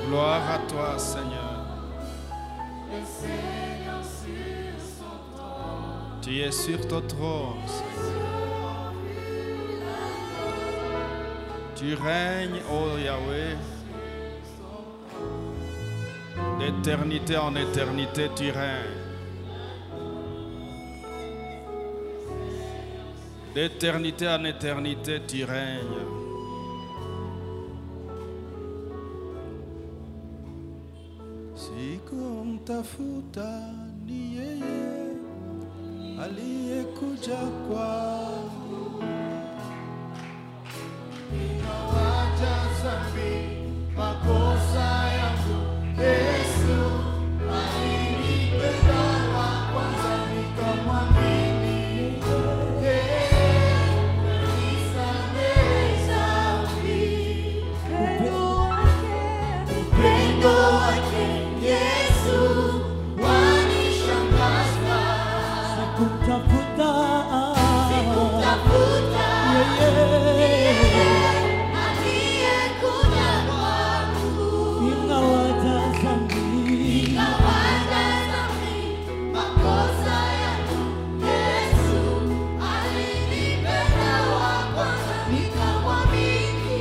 Gloire à toi, Seigneur. Tu es sur ton trône, Seigneur. Tu règnes, ô Yahweh. D'éternité en éternité, tu règnes. D'éternité en éternité, tu règnes. Sikumtafuta ni yeye aliyekuja kwangu, nikawacha dhambi makosa yangu. Yesu alinipenda wa kwanza, nikamwamini. Nisamehe dhambi. Upendo wake Yesu wanishangaza. Sikumtafuta yeye aliyekuja kwangu, nikawacha dhambi makosa yangu. Yesu alinipenda wa kwanza, nikamwamini.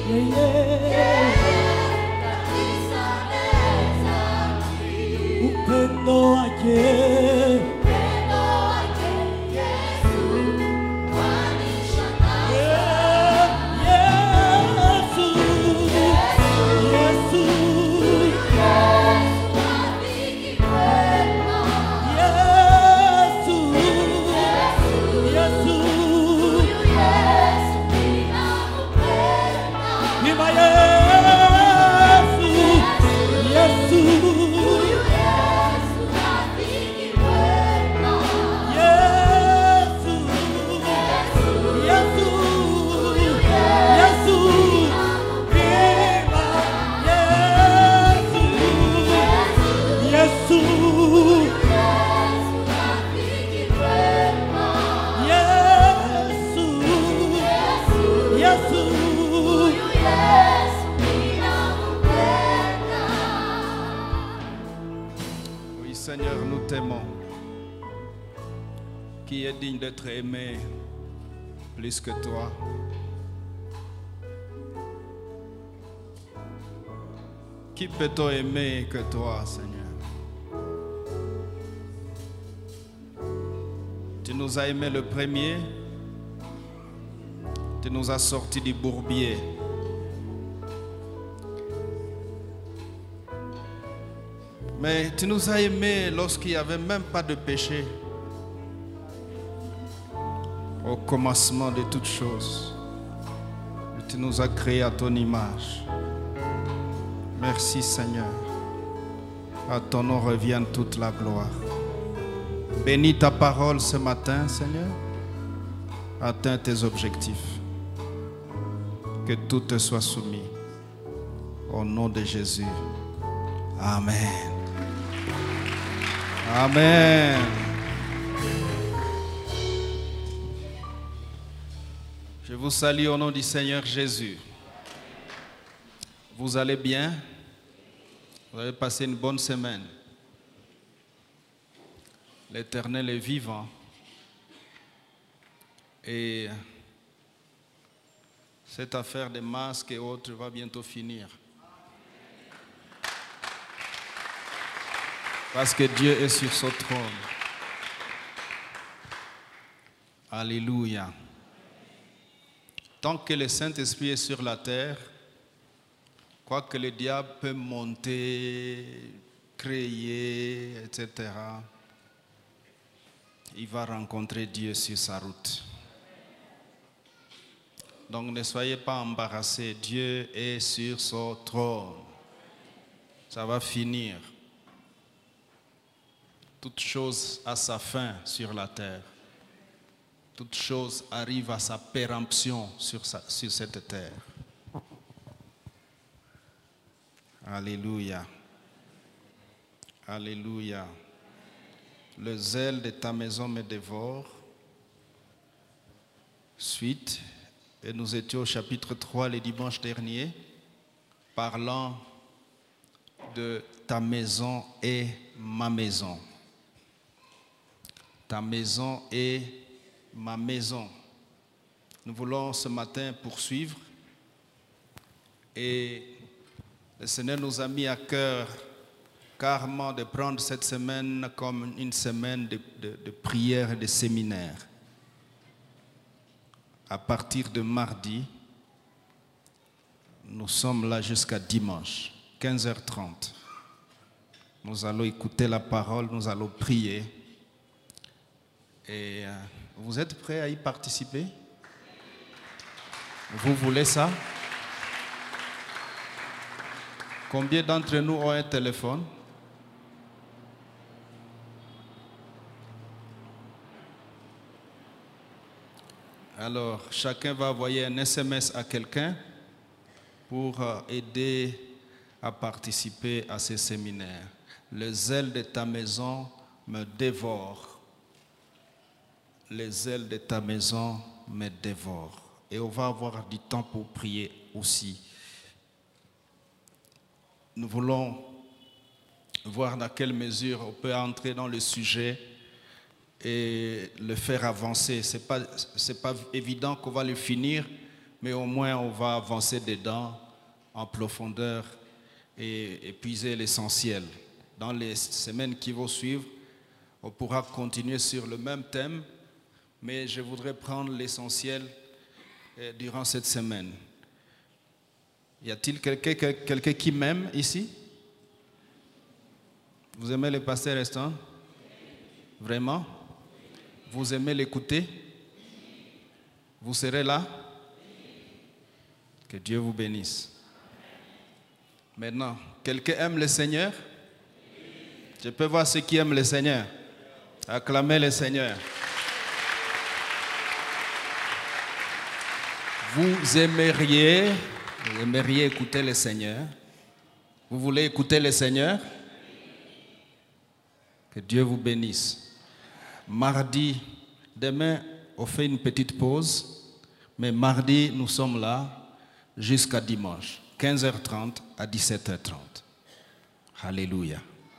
Nisamehe dhambi. upendo wake Oui, Seigneur, nous t'aimons. Qui est digne d'être aimé plus que toi? Qui peut-on aimer que toi, Seigneur? Tu nous as aimés le premier. Tu nous as sortis du bourbier. Mais tu nous as aimés lorsqu'il n'y avait même pas de péché. Au commencement de toutes choses, tu nous as créés à ton image. Merci Seigneur. À ton nom revienne toute la gloire. Bénis ta parole ce matin, Seigneur. Atteins tes objectifs. Que tout te soit soumis. Au nom de Jésus. Amen. Amen. Je vous salue au nom du Seigneur Jésus. Vous allez bien? Vous avez passé une bonne semaine. L'Éternel est vivant. Et cette affaire des masques et autres va bientôt finir. Parce que Dieu est sur son trône. Alléluia. Tant que le Saint-Esprit est sur la terre, quoi que le diable peut monter, créer, etc., il va rencontrer Dieu sur sa route. Donc ne soyez pas embarrassés. Dieu est sur son trône. Ça va finir. Toute chose a sa fin sur la terre. Toute chose arrive à sa péremption sur cette terre. Alléluia. Alléluia. Le zèle de ta maison me dévore. Suite. Et nous étions au chapitre 3 le dimanche dernier, parlant de ta maison et ma maison. Ta maison et ma maison. Nous voulons ce matin poursuivre et le Seigneur nous a mis à cœur carrément de prendre cette semaine comme une semaine de prière et de séminaire. À partir de mardi, nous sommes là jusqu'à dimanche, 15h30. Nous allons écouter la parole, nous allons prier. Et vous êtes prêts à y participer? Vous voulez ça? Combien d'entre nous ont un téléphone? Alors, chacun va envoyer un SMS à quelqu'un pour aider à participer à ces séminaires. Le zèle de ta maison me dévore. Les ailes de ta maison me dévorent. Et on va avoir du temps pour prier aussi. Nous voulons voir dans quelle mesure on peut entrer dans le sujet et le faire avancer. Ce n'est pas évident qu'on va le finir, mais au moins on va avancer dedans en profondeur et épuiser l'essentiel. Dans les semaines qui vont suivre, on pourra continuer sur le même thème, mais je voudrais prendre l'essentiel durant cette semaine. Y a-t-il quelqu'un qui m'aime ici? Vous aimez le pasteur Eston? Vraiment? Vous aimez l'écouter? Vous serez là? Que Dieu vous bénisse. Maintenant, quelqu'un aime le Seigneur? Je peux voir ceux qui aiment le Seigneur. Acclamez le Seigneur. Vous aimeriez écouter le Seigneur? Vous voulez écouter le Seigneur? Que Dieu vous bénisse. Mardi, demain, on fait une petite pause, mais mardi, nous sommes là jusqu'à dimanche, 15h30 à 17h30. Alléluia.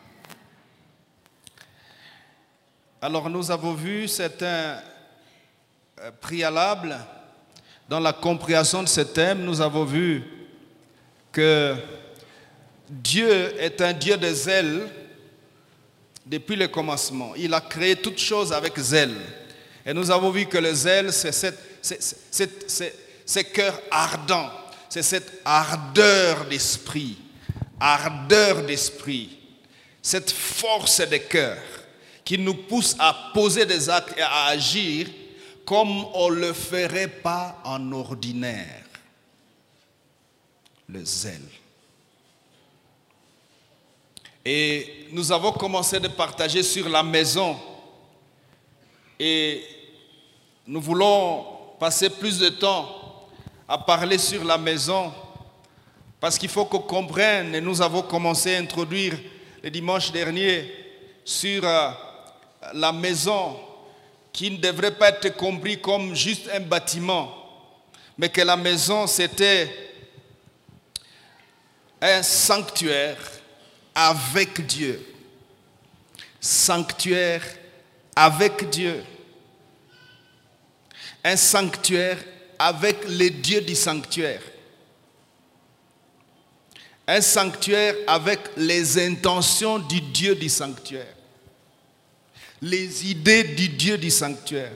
Alors, nous avons vu certains préalables. Dans la compréhension de ce thème, nous avons vu que Dieu est un Dieu de zèle depuis le commencement. Il a créé toutes choses avec zèle. Et nous avons vu que le zèle, c'est ce cœur ardent, c'est cette ardeur d'esprit, cette force de cœur qui nous pousse à poser des actes et à agir comme on ne le ferait pas en ordinaire. Le zèle. Et nous avons commencé de partager sur la maison. Et nous voulons passer plus de temps à parler sur la maison parce qu'il faut qu'on comprenne, et nous avons commencé à introduire le dimanche dernier sur la maison qui ne devrait pas être compris comme juste un bâtiment, mais que la maison c'était un sanctuaire avec Dieu. Sanctuaire avec Dieu. Un sanctuaire avec les dieux du sanctuaire. Un sanctuaire avec les intentions du Dieu du sanctuaire. Les idées du Dieu du sanctuaire.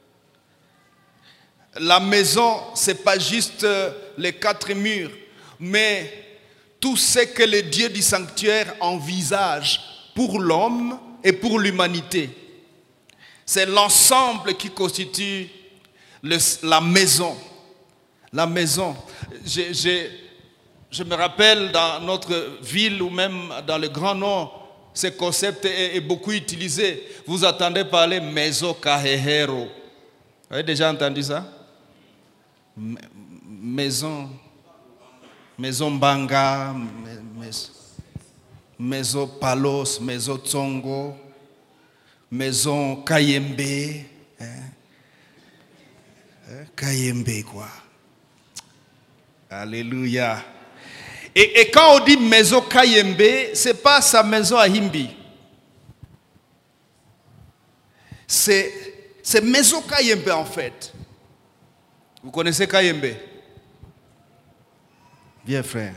La maison, ce n'est pas juste les quatre murs, mais tout ce que le Dieu du sanctuaire envisage pour l'homme et pour l'humanité. C'est l'ensemble qui constitue la maison. La maison. Je me rappelle dans notre ville ou même dans le Grand Nord, ce concept est beaucoup utilisé. Vous entendez parler Mezo Kahehero. Vous avez déjà entendu ça? Maison Banga, Maison Palos, Maison Tsongo, Maison Kayembe. Kayembe quoi. Alléluia. Et quand on dit maison Kayembe, ce n'est pas sa maison à Himbi. C'est maison Kayembe en fait. Vous connaissez Kayembe? Bien frère.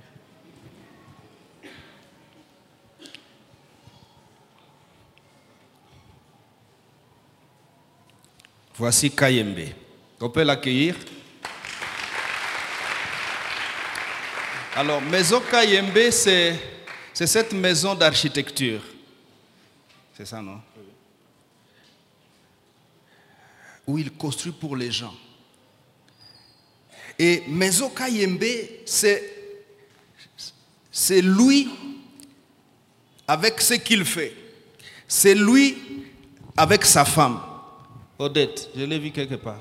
Voici Kayembe. On peut l'accueillir. Alors, maison Kayembe, c'est cette maison d'architecture. C'est ça, non? Où il construit pour les gens. Et maison Kayembe, c'est lui avec ce qu'il fait. C'est lui avec sa femme. Odette, je l'ai vu quelque part.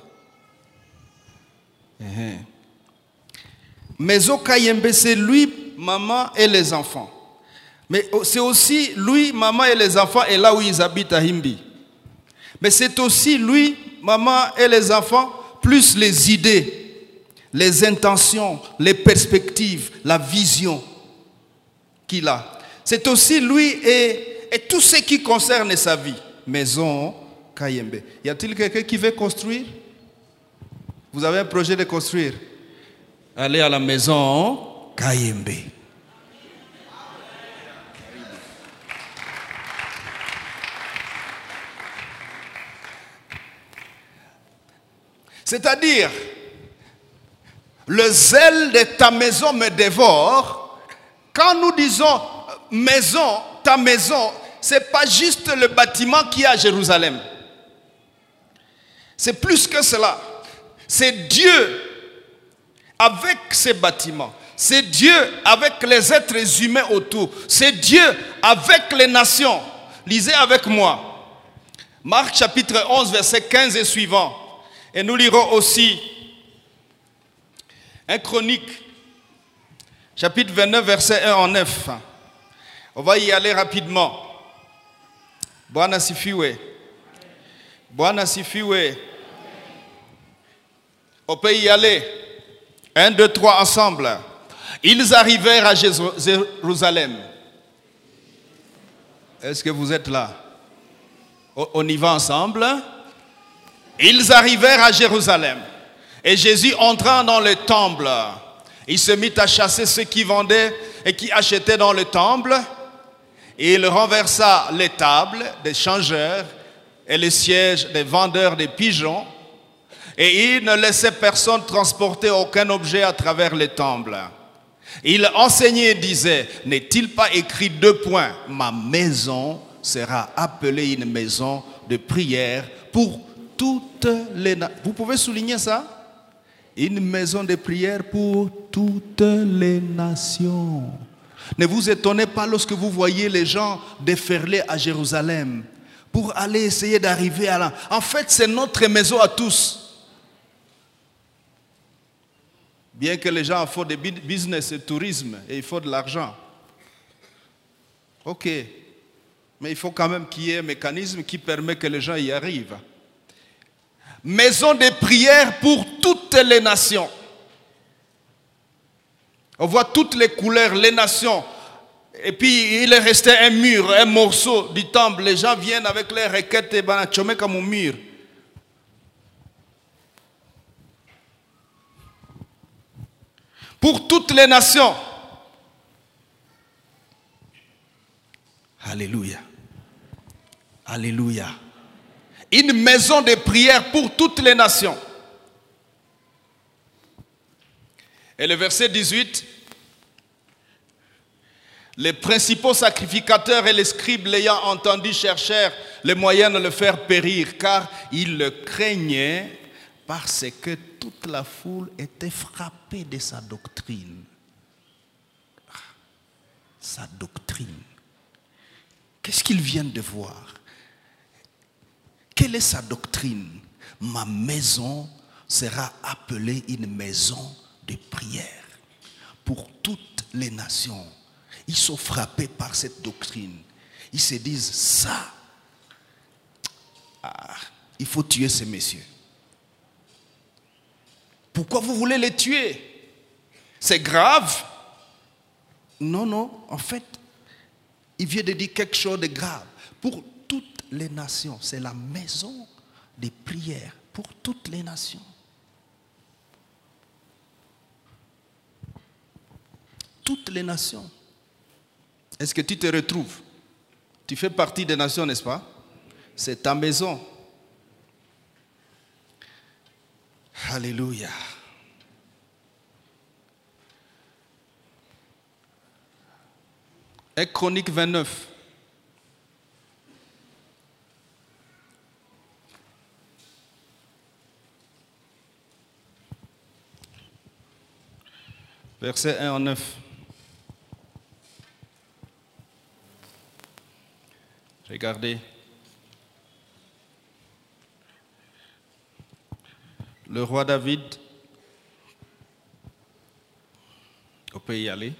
Maison Kayembe, c'est lui, maman et les enfants. Mais c'est aussi lui, maman et les enfants, et là où ils habitent à Himbi. Mais c'est aussi lui, maman et les enfants, plus les idées, les intentions, les perspectives, la vision qu'il a. C'est aussi lui et tout ce qui concerne sa vie. Maison Kayembe. Y a-t-il quelqu'un qui veut construire? Vous avez un projet de construire? Allez à la maison Kayembe. C'est-à-dire, le zèle de ta maison me dévore. Quand nous disons maison, ta maison, ce n'est pas juste le bâtiment qui est à Jérusalem. C'est plus que cela. C'est Dieu avec ces bâtiments. C'est Dieu avec les êtres humains autour. C'est Dieu avec les nations. Lisez avec moi. Marc chapitre 11, verset 15 et suivant. Et nous lirons aussi 1 Chronique, chapitre 29, verset 1 en 9. On va y aller rapidement. Bwana sifiwe. Bwana sifiwe. On peut y aller. 1, 2, 3 ensemble. Ils arrivèrent à Jérusalem. Est-ce que vous êtes là? On y va ensemble. Ils arrivèrent à Jérusalem. Et Jésus entrant dans le temple, il se mit à chasser ceux qui vendaient et qui achetaient dans le temple. Et il renversa les tables des changeurs et les sièges des vendeurs de pigeons. Et il ne laissait personne transporter aucun objet à travers les temples. Il enseignait et disait, n'est-il pas écrit 2 points? Ma maison sera appelée une maison de prière pour toutes les nations. Vous pouvez souligner ça? Une maison de prière pour toutes les nations. Ne vous étonnez pas lorsque vous voyez les gens déferler à Jérusalem pour aller essayer d'arriver à là. En fait, c'est notre maison à tous. Bien que les gens font des business et tourisme et il faut de l'argent. Ok. Mais il faut quand même qu'il y ait un mécanisme qui permet que les gens y arrivent. Maison de prière pour toutes les nations. On voit toutes les couleurs, les nations. Et puis il est resté un mur, un morceau du temple. Les gens viennent avec les requêtes et banachomé comme un mur. Pour toutes les nations. Alléluia. Alléluia. Une maison de prière pour toutes les nations. Et le verset 18. Les principaux sacrificateurs et les scribes l'ayant entendu cherchèrent les moyens de le faire périr, car ils le craignaient parce que toute la foule était frappée de sa doctrine. Sa doctrine. Qu'est-ce qu'ils viennent de voir? Quelle est sa doctrine? Ma maison sera appelée une maison de prière pour toutes les nations. Ils sont frappés par cette doctrine. Ils se disent, ça, il faut tuer ces messieurs. Pourquoi vous voulez les tuer? C'est grave. Non, non, en fait, il vient de dire quelque chose de grave. Pour toutes les nations, c'est la maison des prières pour toutes les nations. Toutes les nations. Est-ce que tu te retrouves? Tu fais partie des nations, n'est-ce pas? C'est ta maison. Alléluia. Et Chronique 29. Verset 1 en 9. Regardez. Le roi David, on peut y aller.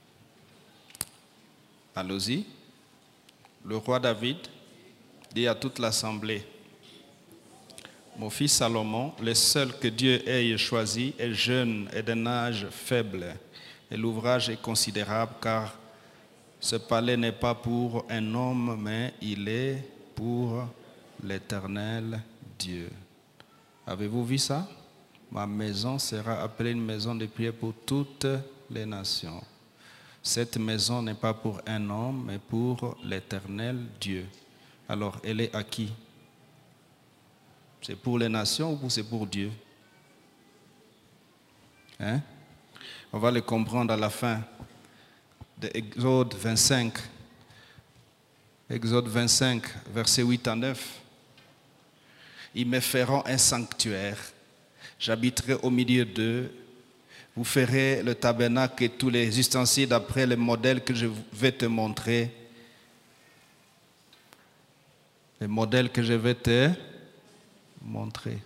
Allons-y. Le roi David dit à toute l'assemblée: mon fils Salomon, le seul que Dieu ait choisi, est jeune et d'un âge faible, et l'ouvrage est considérable, car ce palais n'est pas pour un homme, mais il est pour l'Éternel Dieu. Avez-vous vu ça? Ma maison sera appelée une maison de prière pour toutes les nations. Cette maison n'est pas pour un homme, mais pour l'Éternel Dieu. Alors, elle est à qui? C'est pour les nations ou c'est pour Dieu? Hein? On va le comprendre à la fin de Exode 25. Exode 25, versets 8 à 9. Ils me feront un sanctuaire. J'habiterai au milieu d'eux. Vous ferez le tabernacle et tous les ustensiles d'après le modèle que je vais te montrer. Le modèle que je vais te montrer.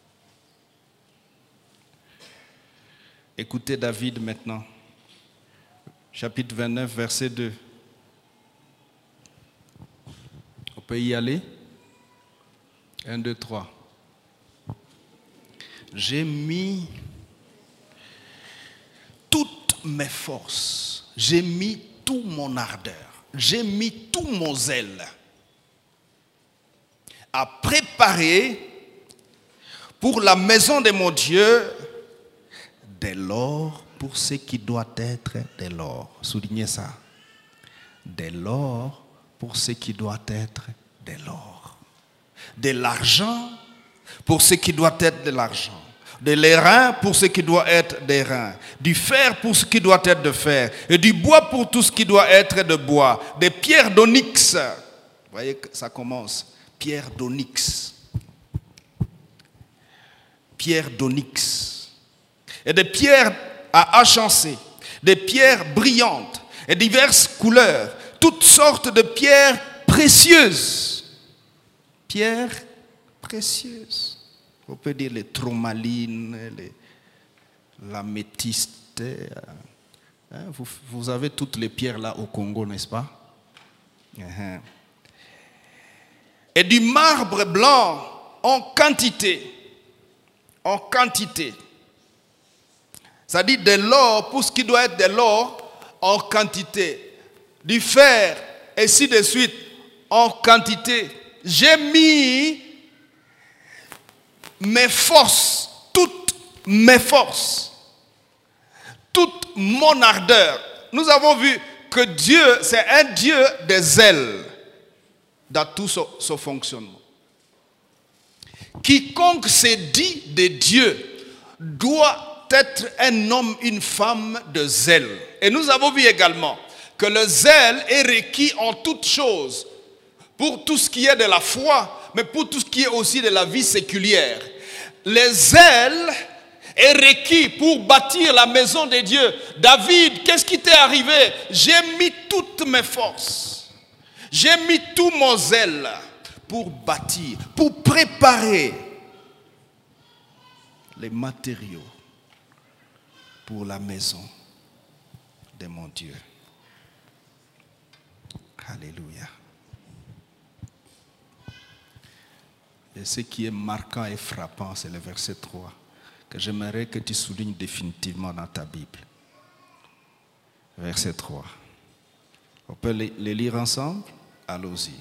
Écoutez David maintenant. Chapitre 29, verset 2. On peut y aller? 1, 2, 3. J'ai mis toutes mes forces, j'ai mis tout mon ardeur, j'ai mis tout mon zèle à préparer pour la maison de mon Dieu de l'or pour ce qui doit être de l'or. Soulignez ça. De l'or pour ce qui doit être de l'or. De l'argent pour ce qui doit être de l'argent. De l'airain pour ce qui doit être des reins. Du fer pour ce qui doit être de fer. Et du bois pour tout ce qui doit être de bois. Des pierres d'onyx. Vous voyez que ça commence. Pierre d'onyx. Pierre d'onyx. Et des pierres à agencer. Des pierres brillantes. Et diverses couleurs. Toutes sortes de pierres précieuses. Pierres précieuses. On peut dire les tourmalines, l'améthyste. Hein, vous avez toutes les pierres là au Congo, n'est-ce pas? Et du marbre blanc en quantité. En quantité. Ça dit de l'or, pour ce qui doit être de l'or, en quantité. Du fer, et ainsi de suite, en quantité. J'ai mis mes forces, toutes mes forces, toute mon ardeur. Nous avons vu que Dieu, c'est un Dieu de zèle dans tout son fonctionnement. Quiconque se dit de Dieu doit être un homme, une femme de zèle. Et nous avons vu également que le zèle est requis en toutes choses, pour tout ce qui est de la foi, mais pour tout ce qui est aussi de la vie séculière. Le zèle est requis pour bâtir la maison de Dieu. David, qu'est-ce qui t'est arrivé? J'ai mis toutes mes forces. J'ai mis tout mon zèle pour bâtir, pour préparer les matériaux pour la maison de mon Dieu. Alléluia. Et ce qui est marquant et frappant, c'est le verset 3, que j'aimerais que tu soulignes définitivement dans ta Bible. verset 3. On peut les lire ensemble? Allons-y.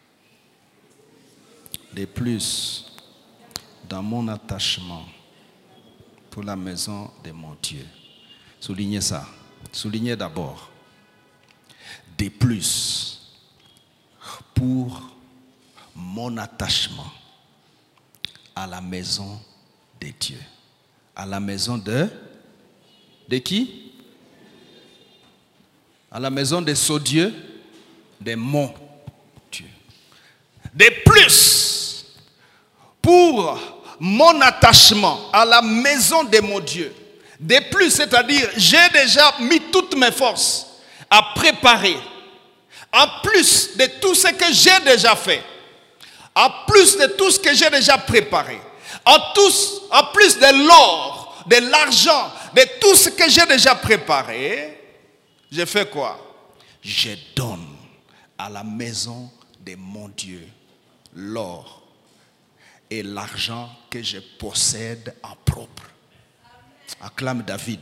De plus, dans mon attachement pour la maison de mon Dieu. Soulignez ça. Soulignez d'abord. De plus, pour mon attachement à la maison de Dieu. À la maison de qui? À la maison de son Dieu, de mon Dieu. De plus, pour mon attachement à la maison de mon Dieu. De plus, c'est-à-dire, j'ai déjà mis toutes mes forces à préparer. En plus de tout ce que j'ai déjà fait. En plus de tout ce que j'ai déjà préparé. En plus de l'or, de l'argent, de tout ce que j'ai déjà préparé. Je fais quoi? Je donne à la maison de mon Dieu l'or et l'argent que je possède en propre. Acclame David.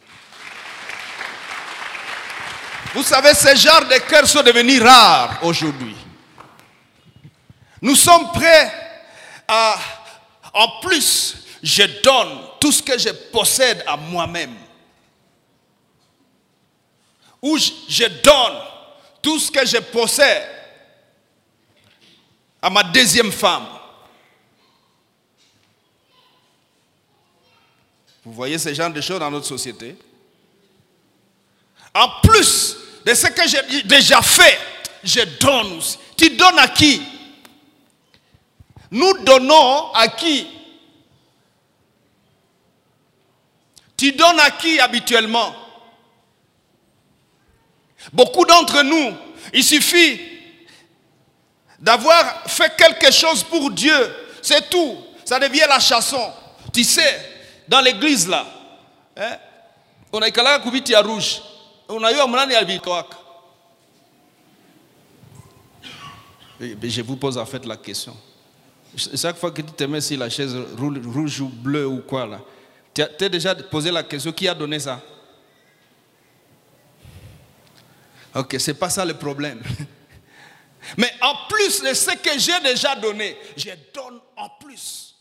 Vous savez, ces genres de cœurs sont devenus rares aujourd'hui. Nous sommes prêts à, en plus, je donne tout ce que je possède à moi-même. Ou je donne tout ce que je possède à ma deuxième femme. Vous voyez ce genre de choses dans notre société? En plus de ce que j'ai déjà fait, je donne aussi. Tu donnes à qui? Nous donnons à qui? Tu donnes à qui habituellement? Beaucoup d'entre nous, il suffit d'avoir fait quelque chose pour Dieu. C'est tout. Ça devient la chanson. Tu sais, dans l'église là, on a ikala kubiti ya rouge. On a eu un mnani ya bikawaka. Je vous pose en fait la question. Chaque fois que tu te mets sur la chaise rouge ou bleue ou quoi là, tu t'es déjà posé la question, qui a donné ça? Ok, c'est pas ça le problème. Mais en plus de ce que j'ai déjà donné, je donne en plus.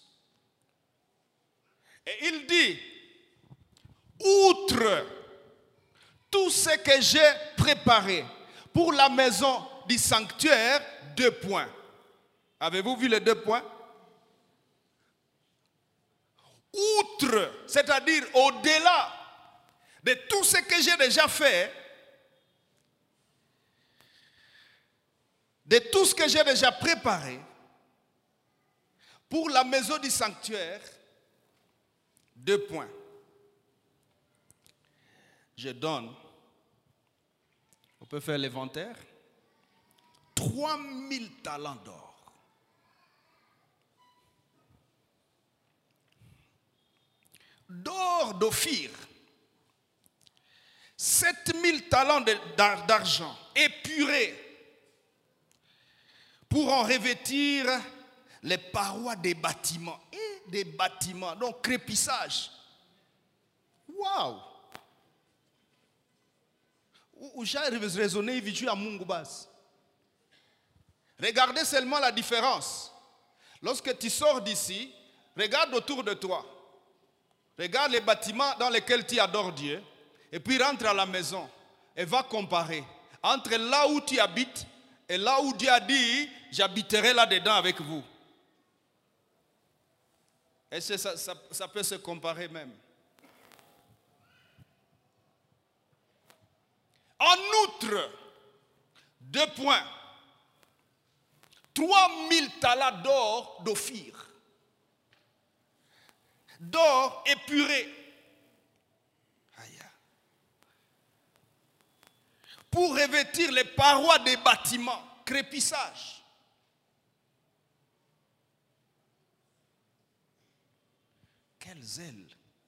Et il dit, outre tout ce que j'ai préparé pour la maison du sanctuaire, 2 points. Avez-vous vu les 2 points? Outre, c'est-à-dire au-delà de tout ce que j'ai déjà fait, de tout ce que j'ai déjà préparé pour la maison du sanctuaire, 2 points. Je donne, on peut faire l'inventaire, 3000 talents d'or. D'or d'Ophir, 7000 talents d'argent épurés pour en revêtir les parois des bâtiments. Et des bâtiments, donc crépissage. Waouh! J'ai raisonné, à Mungubas. Regardez seulement la différence. Lorsque tu sors d'ici, regarde autour de toi. Regarde les bâtiments dans lesquels tu adores Dieu. Et puis rentre à la maison et va comparer entre là où tu habites et là où Dieu a dit, j'habiterai là-dedans avec vous. Et ça peut se comparer même. En outre, 2 points. 3000 talents d'or d'Ophir. D'or épuré. Pour revêtir les parois des bâtiments. Crépissage. Quel zèle.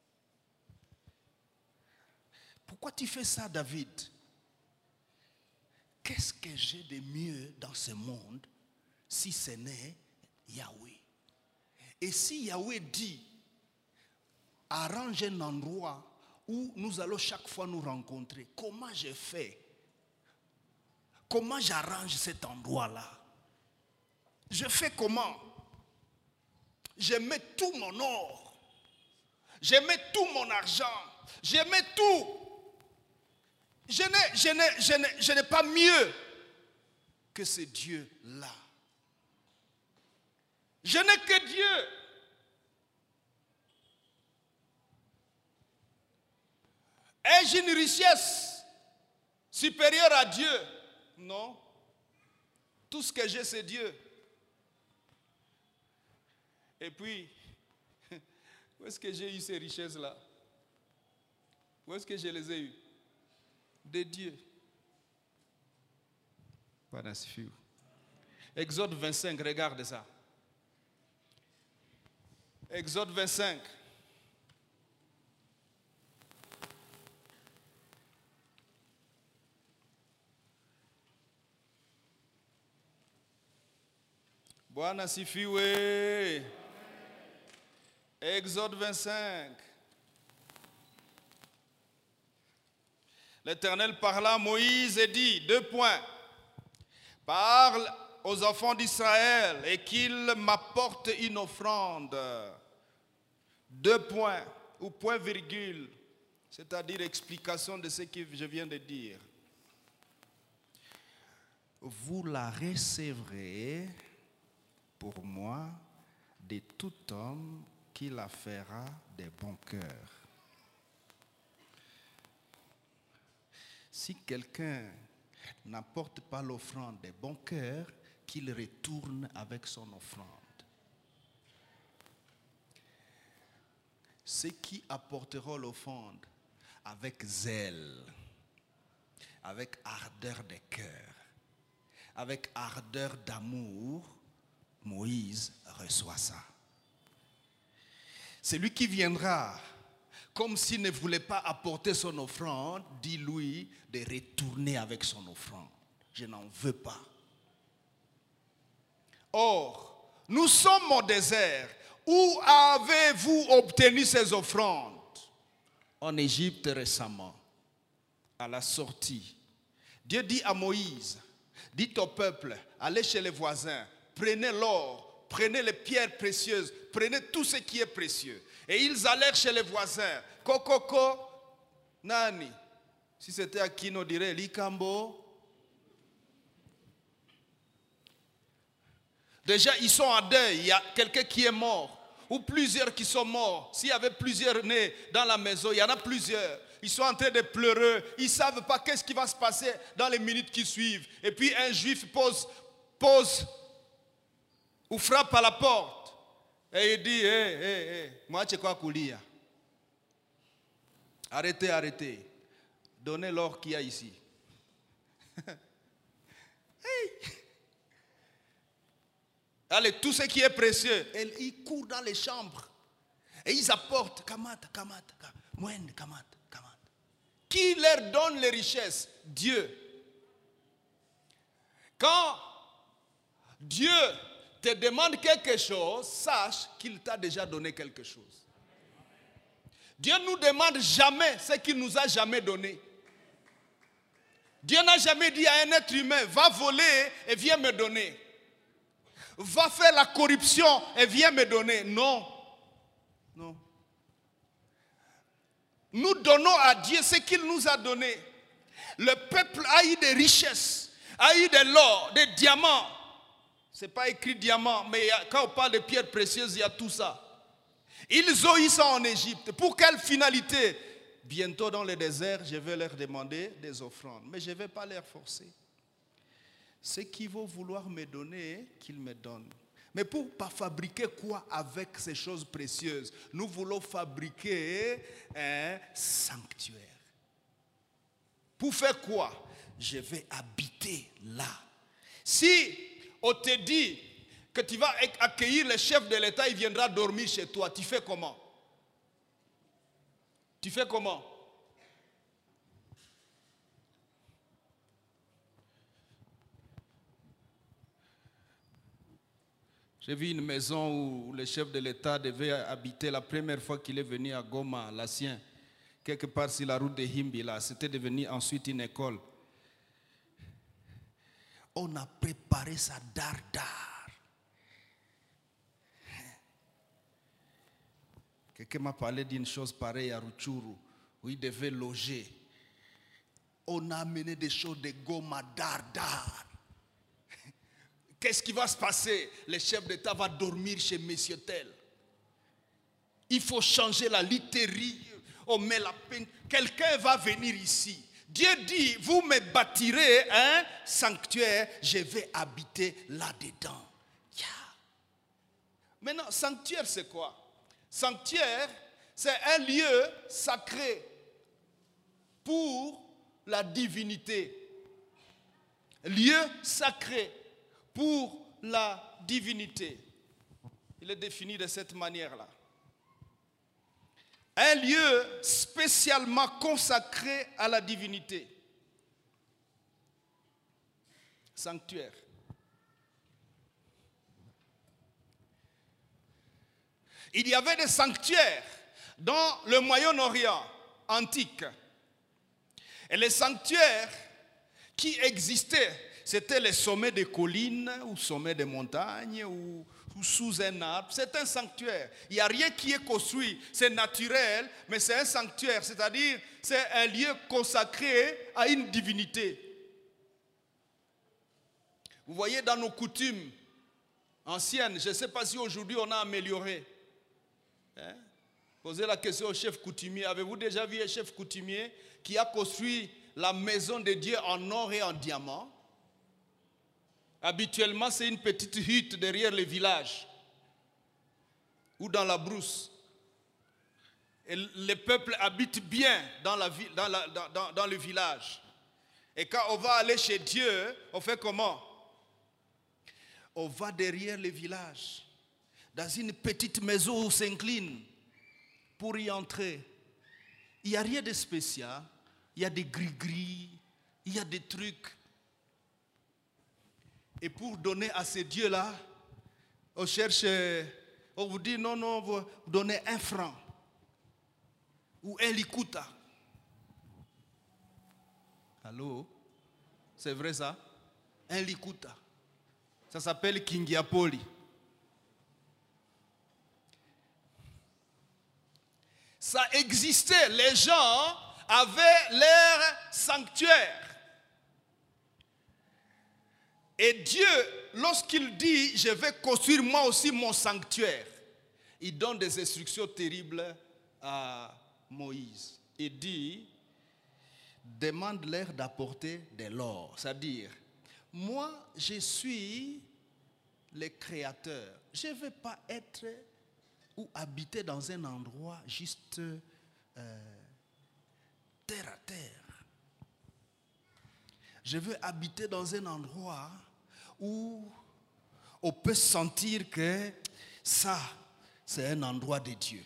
Pourquoi tu fais ça, David? Qu'est-ce que j'ai de mieux dans ce monde si ce n'est Yahweh? Et si Yahweh dit, arrange un endroit où nous allons chaque fois nous rencontrer. Comment j'ai fait? Comment j'arrange cet endroit-là? Je fais comment? Je mets tout mon or. Je mets tout mon argent. Je mets tout. Je n'ai pas mieux que ce Dieu-là. Je n'ai que Dieu. Ai-je une richesse supérieure à Dieu? Non. Tout ce que j'ai, c'est Dieu. Et puis, où est-ce que j'ai eu ces richesses-là? Où est-ce que je les ai eues? De Dieu. Exode 25, regarde ça. Exode 25. Bwana sifiwe. Exode 25. L'Éternel parla à Moïse et dit, 2 points. Parle aux enfants d'Israël et qu'ils m'apportent une offrande. 2 points ou point virgule, c'est-à-dire explication de ce que je viens de dire. Vous la recevrez pour moi de tout homme qui la fera de bon cœur. Si quelqu'un n'apporte pas l'offrande de bon cœur, qu'il retourne avec son offrande. Ceux qui apporteront l'offrande avec zèle, avec ardeur de cœur, avec ardeur d'amour, Moïse reçoit ça. Celui qui viendra comme s'il ne voulait pas apporter son offrande, dis-lui de retourner avec son offrande. Je n'en veux pas. Or, nous sommes au désert. Où avez-vous obtenu ces offrandes? En Égypte récemment, à la sortie. Dieu dit à Moïse, dites au peuple, allez chez les voisins, prenez l'or, prenez les pierres précieuses, prenez tout ce qui est précieux. Et ils allèrent chez les voisins. Kokoko, nani? Si c'était à qui on dirait Likambo. Déjà, ils sont en deuil. Il y a quelqu'un qui est mort. Ou plusieurs qui sont morts. S'il y avait plusieurs nés dans la maison, il y en a plusieurs. Ils sont en train de pleurer. Ils ne savent pas qu'est-ce qui va se passer dans les minutes qui suivent. Et puis un juif pose ou frappe à la porte. Et il dit, moi tu quoi coulia? Arrêtez. Donnez l'or qu'il y a ici. Hey. Allez, tout ce qui est précieux, ils courent dans les chambres. Et ils apportent, kamata. Qui leur donne les richesses? Dieu. Quand Dieu te demande quelque chose, sache qu'il t'a déjà donné quelque chose. Dieu ne nous demande jamais ce qu'il ne nous a jamais donné. Dieu n'a jamais dit à un être humain, va voler et viens me donner. Va faire la corruption et viens me donner. Non. Nous donnons à Dieu ce qu'il nous a donné. Le peuple a eu des richesses, a eu de l'or, des diamants. Ce n'est pas écrit diamant, mais quand on parle de pierres précieuses, il y a tout ça. Ils ont eu ça en Égypte. Pour quelle finalité? Bientôt dans le désert, je vais leur demander des offrandes. Mais je ne vais pas leur forcer. Ce qu'ils vont vouloir me donner, qu'ils me donnent. Mais pour ne pas fabriquer quoi avec ces choses précieuses? Nous voulons fabriquer un sanctuaire. Pour faire quoi? Je vais habiter là. Si on te dit que tu vas accueillir le chef de l'État, il viendra dormir chez toi, tu fais comment? Tu fais comment? J'ai vu une maison où le chef de l'État devait habiter la première fois qu'il est venu à Goma, l'Ancien. quelque part sur la route de Himbi, là. C'était devenu ensuite une école. On a préparé ça dardard. Quelqu'un m'a parlé d'une chose pareille à Rutshuru, où il devait loger. On a amené des choses de goma dardard. Qu'est-ce qui va se passer? Le chef d'État va dormir chez Monsieur Tel. Il faut changer la literie. On met la peine. Quelqu'un va venir ici. Dieu dit, vous me bâtirez un sanctuaire, je vais habiter là-dedans. Yeah. Maintenant, sanctuaire, c'est quoi? Sanctuaire, c'est un lieu sacré pour la divinité. Lieu sacré pour la divinité. Il est défini de cette manière-là. Un lieu spécialement consacré à la divinité. Sanctuaire. Il y avait des sanctuaires dans le Moyen-Orient antique. Et les sanctuaires qui existaient, c'était les sommets des collines ou sommets des montagnes ou sous un arbre. C'est un sanctuaire. Il n'y a rien qui est construit. C'est naturel, mais c'est un sanctuaire. C'est-à-dire, c'est un lieu consacré à une divinité. Vous voyez dans nos coutumes anciennes, je ne sais pas si aujourd'hui on a amélioré. Posez la question au chef coutumier. Avez-vous déjà vu un chef coutumier qui a construit la maison de Dieu en or et en diamant? Habituellement, c'est une petite hutte derrière le village ou dans la brousse. Et le peuple habite bien dans le village. Et quand on va aller chez Dieu, on fait comment? On va derrière le village, dans une petite maison où on s'incline pour y entrer. Il n'y a rien de spécial. Il y a des gris-gris, il y a des trucs. Et pour donner à ces dieux-là, on cherche, on vous dit non, vous donnez 1 franc ou 1 likuta. Allô? C'est vrai ça? 1 likuta. Ça s'appelle Kingiapoli. Ça existait, les gens avaient leur sanctuaire. Et Dieu, lorsqu'il dit, je vais construire moi aussi mon sanctuaire, il donne des instructions terribles à Moïse. Il dit, demande-leur d'apporter de l'or. C'est-à-dire, moi, je suis le créateur. Je ne vais pas être ou habiter dans un endroit juste terre à terre. Je veux habiter dans un endroit où on peut sentir que ça, c'est un endroit de Dieu.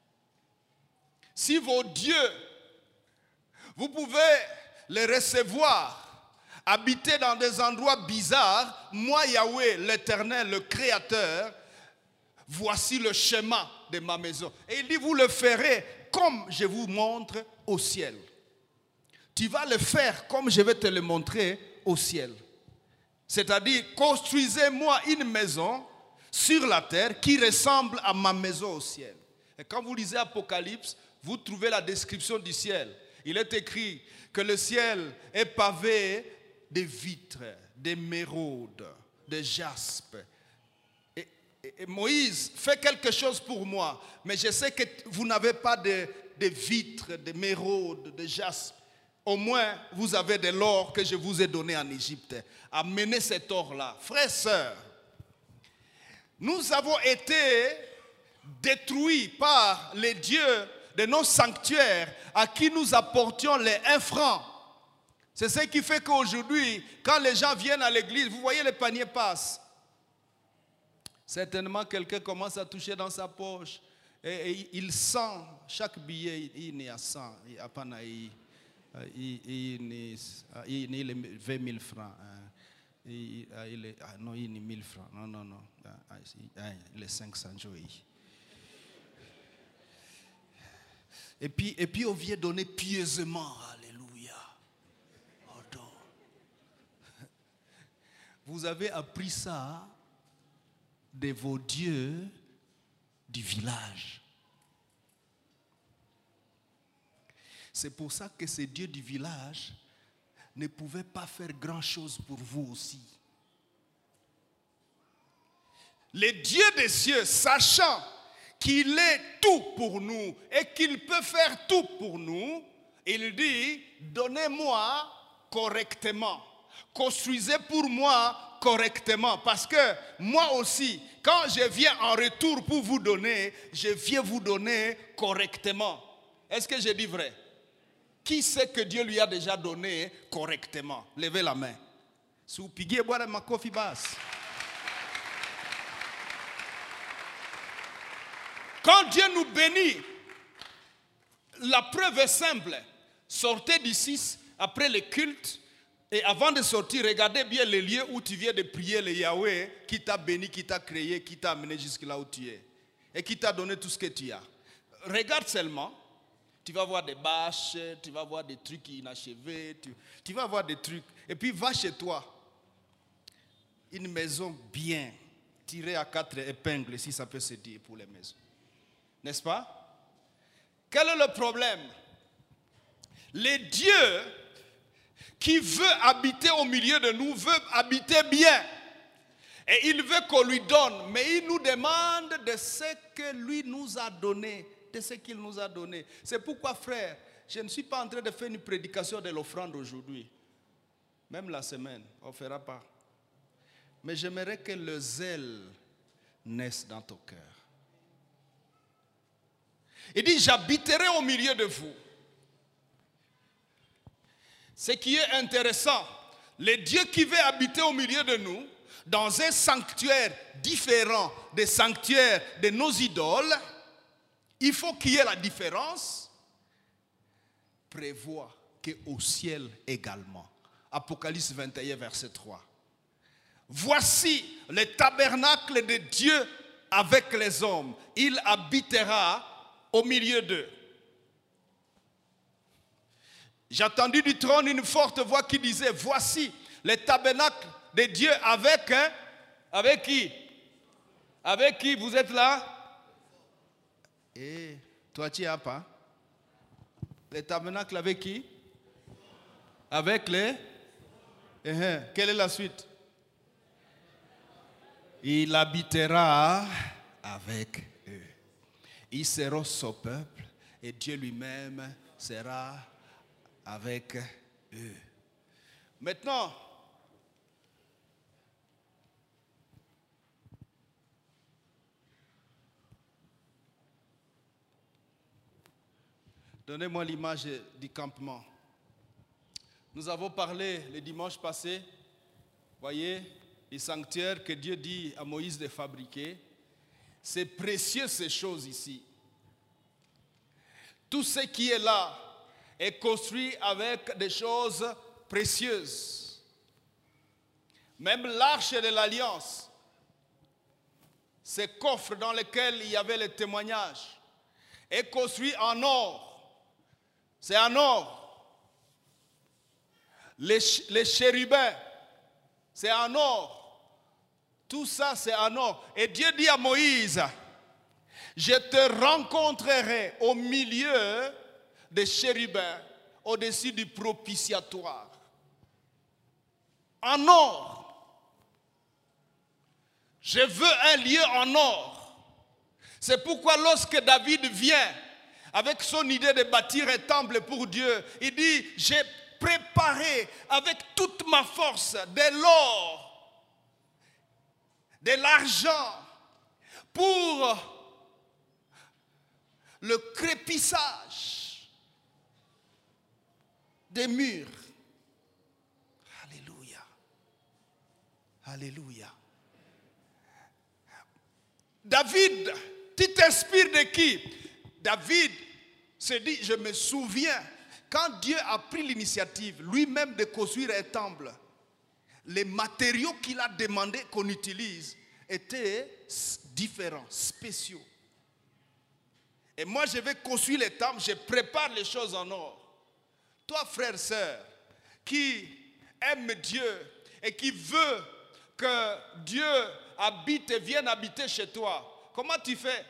Si vos dieux, vous pouvez les recevoir, habiter dans des endroits bizarres, moi Yahweh, l'Éternel, le Créateur, voici le schéma de ma maison. Et il dit, vous le ferez comme je vous montre au ciel. Tu vas le faire comme je vais te le montrer au ciel. C'est-à-dire, construisez-moi une maison sur la terre qui ressemble à ma maison au ciel. Et quand vous lisez Apocalypse, vous trouvez la description du ciel. Il est écrit que le ciel est pavé de vitres, d'émeraudes, de jaspe. Et Moïse fait quelque chose pour moi, mais je sais que vous n'avez pas de vitres, d'émeraudes, de jaspe. Au moins, vous avez de l'or que je vous ai donné en Égypte. Amenez cet or-là. Frères, sœurs, nous avons été détruits par les dieux de nos sanctuaires à qui nous apportions les 1 franc. C'est ce qui fait qu'aujourd'hui, quand les gens viennent à l'église, vous voyez les paniers passent. Certainement, quelqu'un commence à toucher dans sa poche et il sent chaque billet, il est à 100, il est 20 000 francs. Non, il est 1000 francs. Non. Il est 500 jours. Et puis on vient donner pieusement. Alléluia. Oh non. Vous avez appris ça de vos dieux du village. C'est pour ça que ces dieux du village ne pouvaient pas faire grand-chose pour vous aussi. Les dieux des cieux, sachant qu'il est tout pour nous et qu'il peut faire tout pour nous, il dit, donnez-moi correctement, construisez pour moi correctement, parce que moi aussi, quand je viens en retour pour vous donner, je viens vous donner correctement. Est-ce que je dis vrai? Qui sait que Dieu lui a déjà donné correctement? Levez la main. Sous piguier boire ma coffee basse. Quand Dieu nous bénit, la preuve est simple. Sortez d'ici après le culte et avant de sortir, regardez bien les lieux où tu viens de prier le Yahweh qui t'a béni, qui t'a créé, qui t'a amené jusque là où tu es et qui t'a donné tout ce que tu as. Regarde seulement. Tu vas voir des bâches, tu vas voir des trucs inachevés, tu vas voir des trucs. Et puis va chez toi. Une maison bien tirée à 4 épingles, si ça peut se dire pour les maisons. N'est-ce pas? Quel est le problème? Les dieux qui veut habiter au milieu de nous veut habiter bien. Et il veut qu'on lui donne, mais il nous demande de ce que lui nous a donné. De ce qu'il nous a donné. C'est pourquoi, frère, je ne suis pas en train de faire une prédication de l'offrande aujourd'hui. Même la semaine, on ne fera pas. Mais j'aimerais que le zèle naisse dans ton cœur. Il dit, j'habiterai au milieu de vous. Ce qui est intéressant, le Dieu qui veut habiter au milieu de nous, dans un sanctuaire différent des sanctuaires de nos idoles, il faut qu'il y ait la différence, prévoit qu'au ciel également. Apocalypse 21, verset 3. Voici le tabernacle de Dieu avec les hommes. Il habitera au milieu d'eux. J'ai entendu du trône une forte voix qui disait, voici le tabernacle de Dieu avec qui? Avec qui? Vous êtes là? Et toi, tu n'as pas? Le tabernacle avec qui? Avec les? Quelle est la suite? Il habitera avec eux. Ils seront son peuple et Dieu lui-même sera avec eux. Maintenant, donnez-moi l'image du campement. Nous avons parlé le dimanche passé, voyez, les sanctuaires que Dieu dit à Moïse de fabriquer. C'est précieux ces choses ici. Tout ce qui est là est construit avec des choses précieuses. Même l'arche de l'alliance, ces coffres dans lesquels il y avait les témoignages, est construit en or. C'est en or. Les chérubins, c'est en or. Tout ça, c'est en or. Et Dieu dit à Moïse, je te rencontrerai au milieu des chérubins, au-dessus du propitiatoire. En or. Je veux un lieu en or. C'est pourquoi lorsque David vient avec son idée de bâtir un temple pour Dieu, il dit, j'ai préparé avec toute ma force de l'or, de l'argent pour le crépissage des murs. Alléluia. Alléluia. David, tu t'inspires de qui? David se dit, je me souviens, quand Dieu a pris l'initiative lui-même de construire un temple, les matériaux qu'il a demandé qu'on utilise étaient différents, spéciaux. Et moi, je vais construire les temples, je prépare les choses en ordre. Toi, frère, sœur, qui aime Dieu et qui veut que Dieu habite et vienne habiter chez toi, comment tu fais?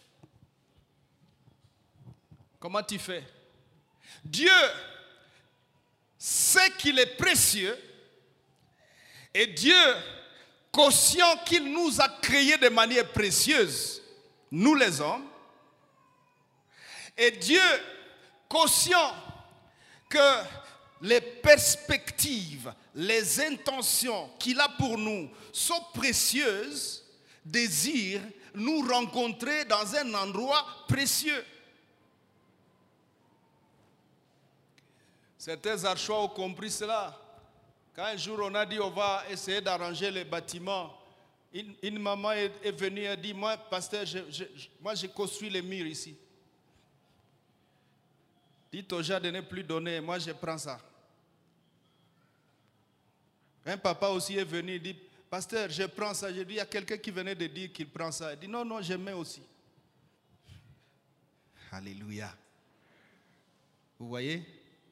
Comment tu fais? Dieu sait qu'il est précieux et Dieu, conscient qu'il nous a créés de manière précieuse, nous les hommes, et Dieu, conscient que les perspectives, les intentions qu'il a pour nous sont précieuses, désire nous rencontrer dans un endroit précieux. Certains archois ont compris cela. Quand un jour on a dit on va essayer d'arranger les bâtiments, une maman est venue et a dit, moi pasteur, moi j'ai construit les murs ici. Dites aux gens de ne plus donner, moi je prends ça. Un papa aussi est venu et dit, pasteur, je prends ça. J'ai dit, il y a quelqu'un qui venait de dire qu'il prend ça. Il dit, non, non, je mets aussi. Alléluia. Vous voyez?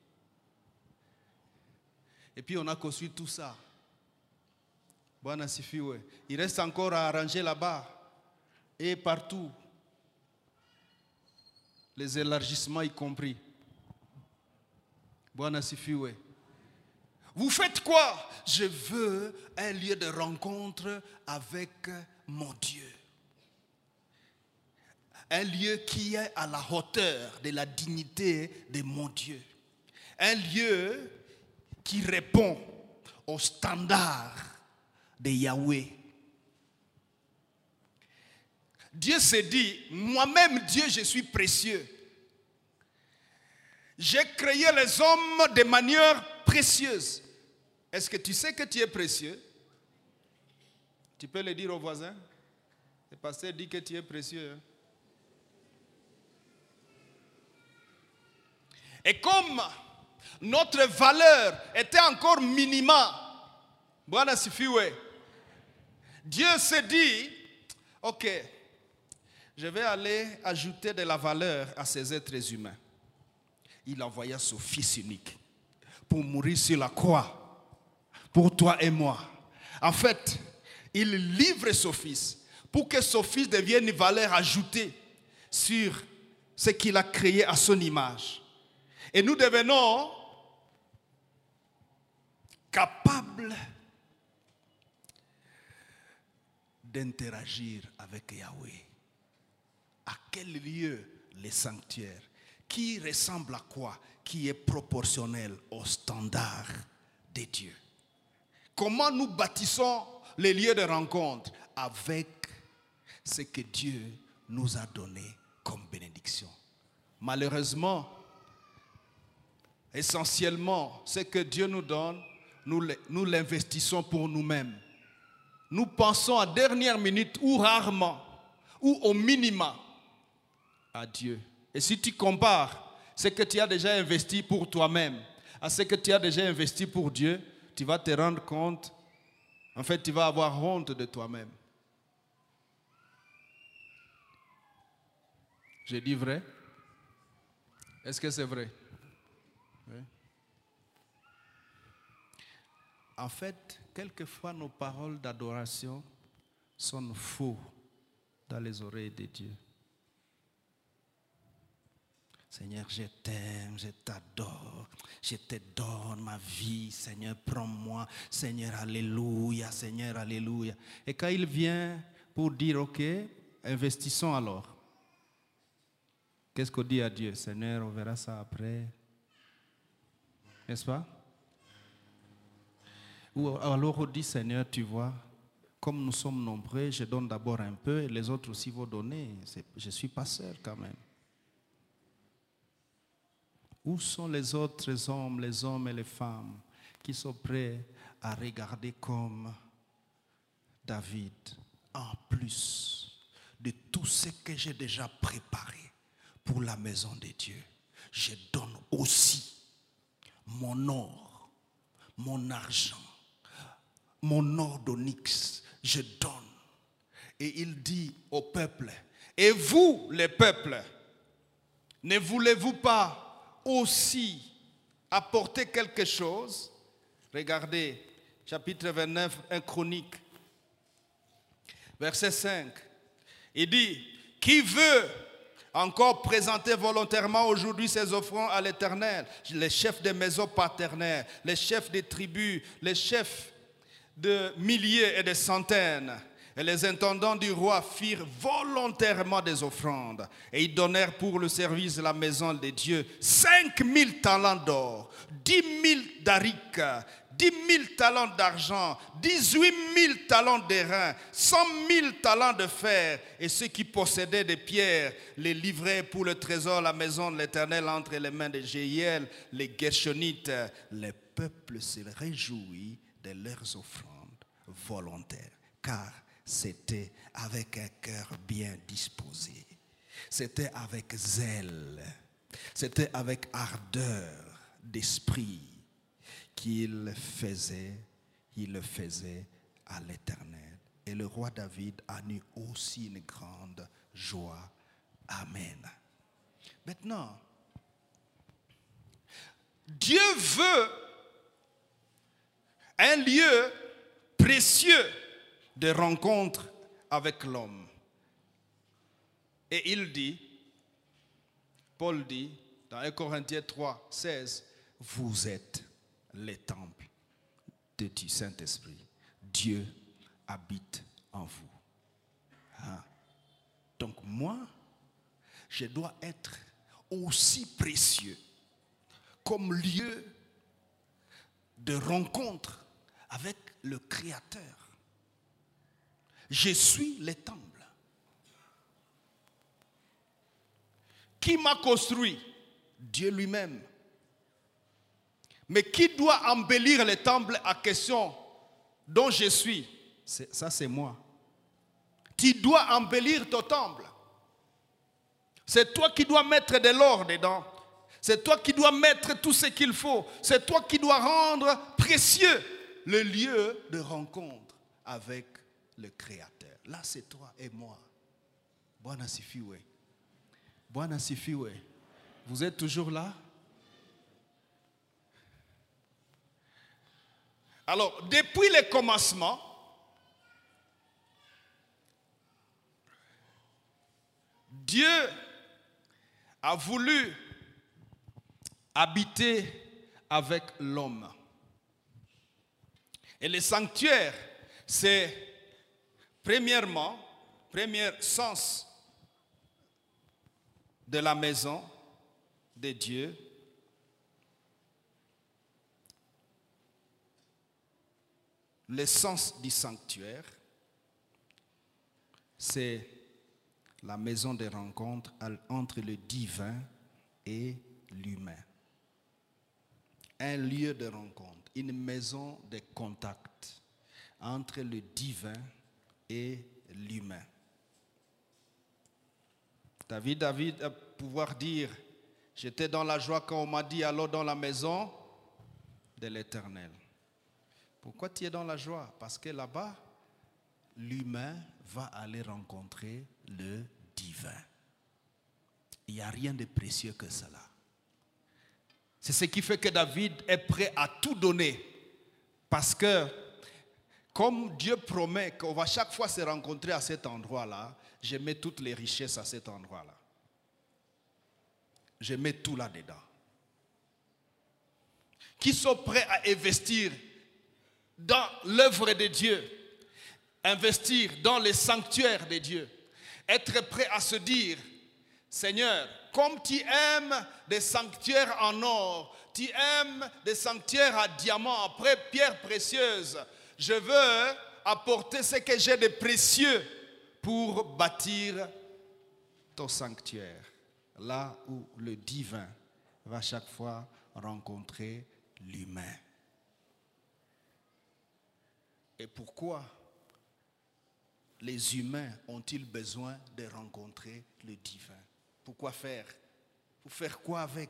Et puis on a construit tout ça. Bon, il reste encore à arranger là-bas et partout. Les élargissements y compris. Bon, vous faites quoi? Je veux un lieu de rencontre avec mon Dieu. Un lieu qui est à la hauteur de la dignité de mon Dieu. Un lieu qui répond aux standards de Yahweh. Dieu s'est dit, moi-même Dieu, je suis précieux. J'ai créé les hommes de manière précieuse. Est-ce que tu sais que tu es précieux? Tu peux le dire au voisin? Le pasteur dit que tu es précieux. Et comme notre valeur était encore minima, Dieu s'est dit, ok, je vais aller ajouter de la valeur à ces êtres humains. Il envoya son fils unique pour mourir sur la croix, pour toi et moi. En fait, il livre son fils pour que son fils devienne une valeur ajoutée sur ce qu'il a créé à son image. Et nous devenons capables d'interagir avec Yahweh. À quel lieu? Les sanctuaires. Qui ressemble à quoi? Qui est proportionnel au standard de Dieu. Comment nous bâtissons les lieux de rencontre? Avec ce que Dieu nous a donné comme bénédiction. Malheureusement, essentiellement, ce que Dieu nous donne, nous l'investissons pour nous-mêmes. Nous pensons à dernière minute ou rarement ou au minima à Dieu. Et si tu compares ce que tu as déjà investi pour toi-même à ce que tu as déjà investi pour Dieu, tu vas te rendre compte, en fait, tu vas avoir honte de toi-même. J'ai dit vrai? Est-ce que c'est vrai? Oui. En fait, quelquefois nos paroles d'adoration sonnent faux dans les oreilles de Dieu. Seigneur, je t'aime, je t'adore, je te donne ma vie, Seigneur, prends-moi, Seigneur, alléluia, Seigneur, alléluia. Et quand il vient pour dire, ok, investissons alors. Qu'est-ce qu'on dit à Dieu? Seigneur, on verra ça après. N'est-ce pas? Ou alors on dit, Seigneur, tu vois, comme nous sommes nombreux, je donne d'abord un peu et les autres aussi vont donner. Je suis pasteur quand même. Où sont les autres hommes, les hommes et les femmes qui sont prêts à regarder comme David, en plus de tout ce que j'ai déjà préparé pour la maison de Dieu, je donne aussi mon or, mon argent, mon or d'onyx, je donne. Et il dit au peuple, et vous les peuples, ne voulez-vous pas aussi apporter quelque chose? Regardez, chapitre 29, 1 Chronique, verset 5. Il dit, qui veut encore présenter volontairement aujourd'hui ses offrandes à l'Éternel? Les chefs des maisons paternelles, les chefs des tribus, les chefs de milliers et de centaines, et les intendants du roi firent volontairement des offrandes. Et ils donnèrent pour le service de la maison de Dieu 5000 talents d'or, 10 000 darics, 10 000 talents d'argent, 18 000 talents d'airain, 100 000 talents de fer. Et ceux qui possédaient des pierres les livraient pour le trésor de la maison de l'Éternel entre les mains de Jéhiel, les Gershonites. Le peuple se réjouit de leurs offrandes volontaires, car c'était avec un cœur bien disposé, c'était avec zèle, c'était avec ardeur d'esprit qu'il le faisait à l'Éternel. Et le roi David en eut aussi une grande joie. Amen. Maintenant, Dieu veut un lieu précieux de rencontre avec l'homme. Et il dit, Paul dit, dans 1 Corinthiens 3, 16, vous êtes les temples du Saint-Esprit. Dieu habite en vous. Hein? Donc moi, je dois être aussi précieux comme lieu de rencontre avec le Créateur. Je suis le temple. Qui m'a construit? Dieu lui-même. Mais qui doit embellir le temple à question dont je suis? Ça, c'est moi. Tu dois embellir ton temple. C'est toi qui dois mettre de l'or dedans. C'est toi qui dois mettre tout ce qu'il faut. C'est toi qui dois rendre précieux le lieu de rencontre avec le Créateur. Là, c'est toi et moi. Bwana sifiwe. Bwana sifiwe. Vous êtes toujours là? Alors, depuis le commencement, Dieu a voulu habiter avec l'homme. Et le sanctuaire, c'est premièrement, premier sens de la maison de Dieu. Le sens du sanctuaire, c'est la maison de rencontre entre le divin et l'humain. Un lieu de rencontre, une maison de contact entre le divin et l'humain. David a pouvoir dire, j'étais dans la joie quand on m'a dit, allons dans la maison de l'Éternel. Pourquoi tu es dans la joie? Parce que là-bas, l'humain va aller rencontrer le divin. Il n'y a rien de précieux que cela. C'est ce qui fait que David est prêt à tout donner. Parce que, comme Dieu promet qu'on va chaque fois se rencontrer à cet endroit-là, je mets toutes les richesses à cet endroit-là. Je mets tout là-dedans. Qui sont prêts à investir dans l'œuvre de Dieu, investir dans les sanctuaires de Dieu, être prêt à se dire, Seigneur, comme tu aimes des sanctuaires en or, tu aimes des sanctuaires à diamants, après pierres précieuses, je veux apporter ce que j'ai de précieux pour bâtir ton sanctuaire, là où le divin va chaque fois rencontrer l'humain. Et pourquoi les humains ont-ils besoin de rencontrer le divin? Pourquoi faire? Pour faire quoi avec?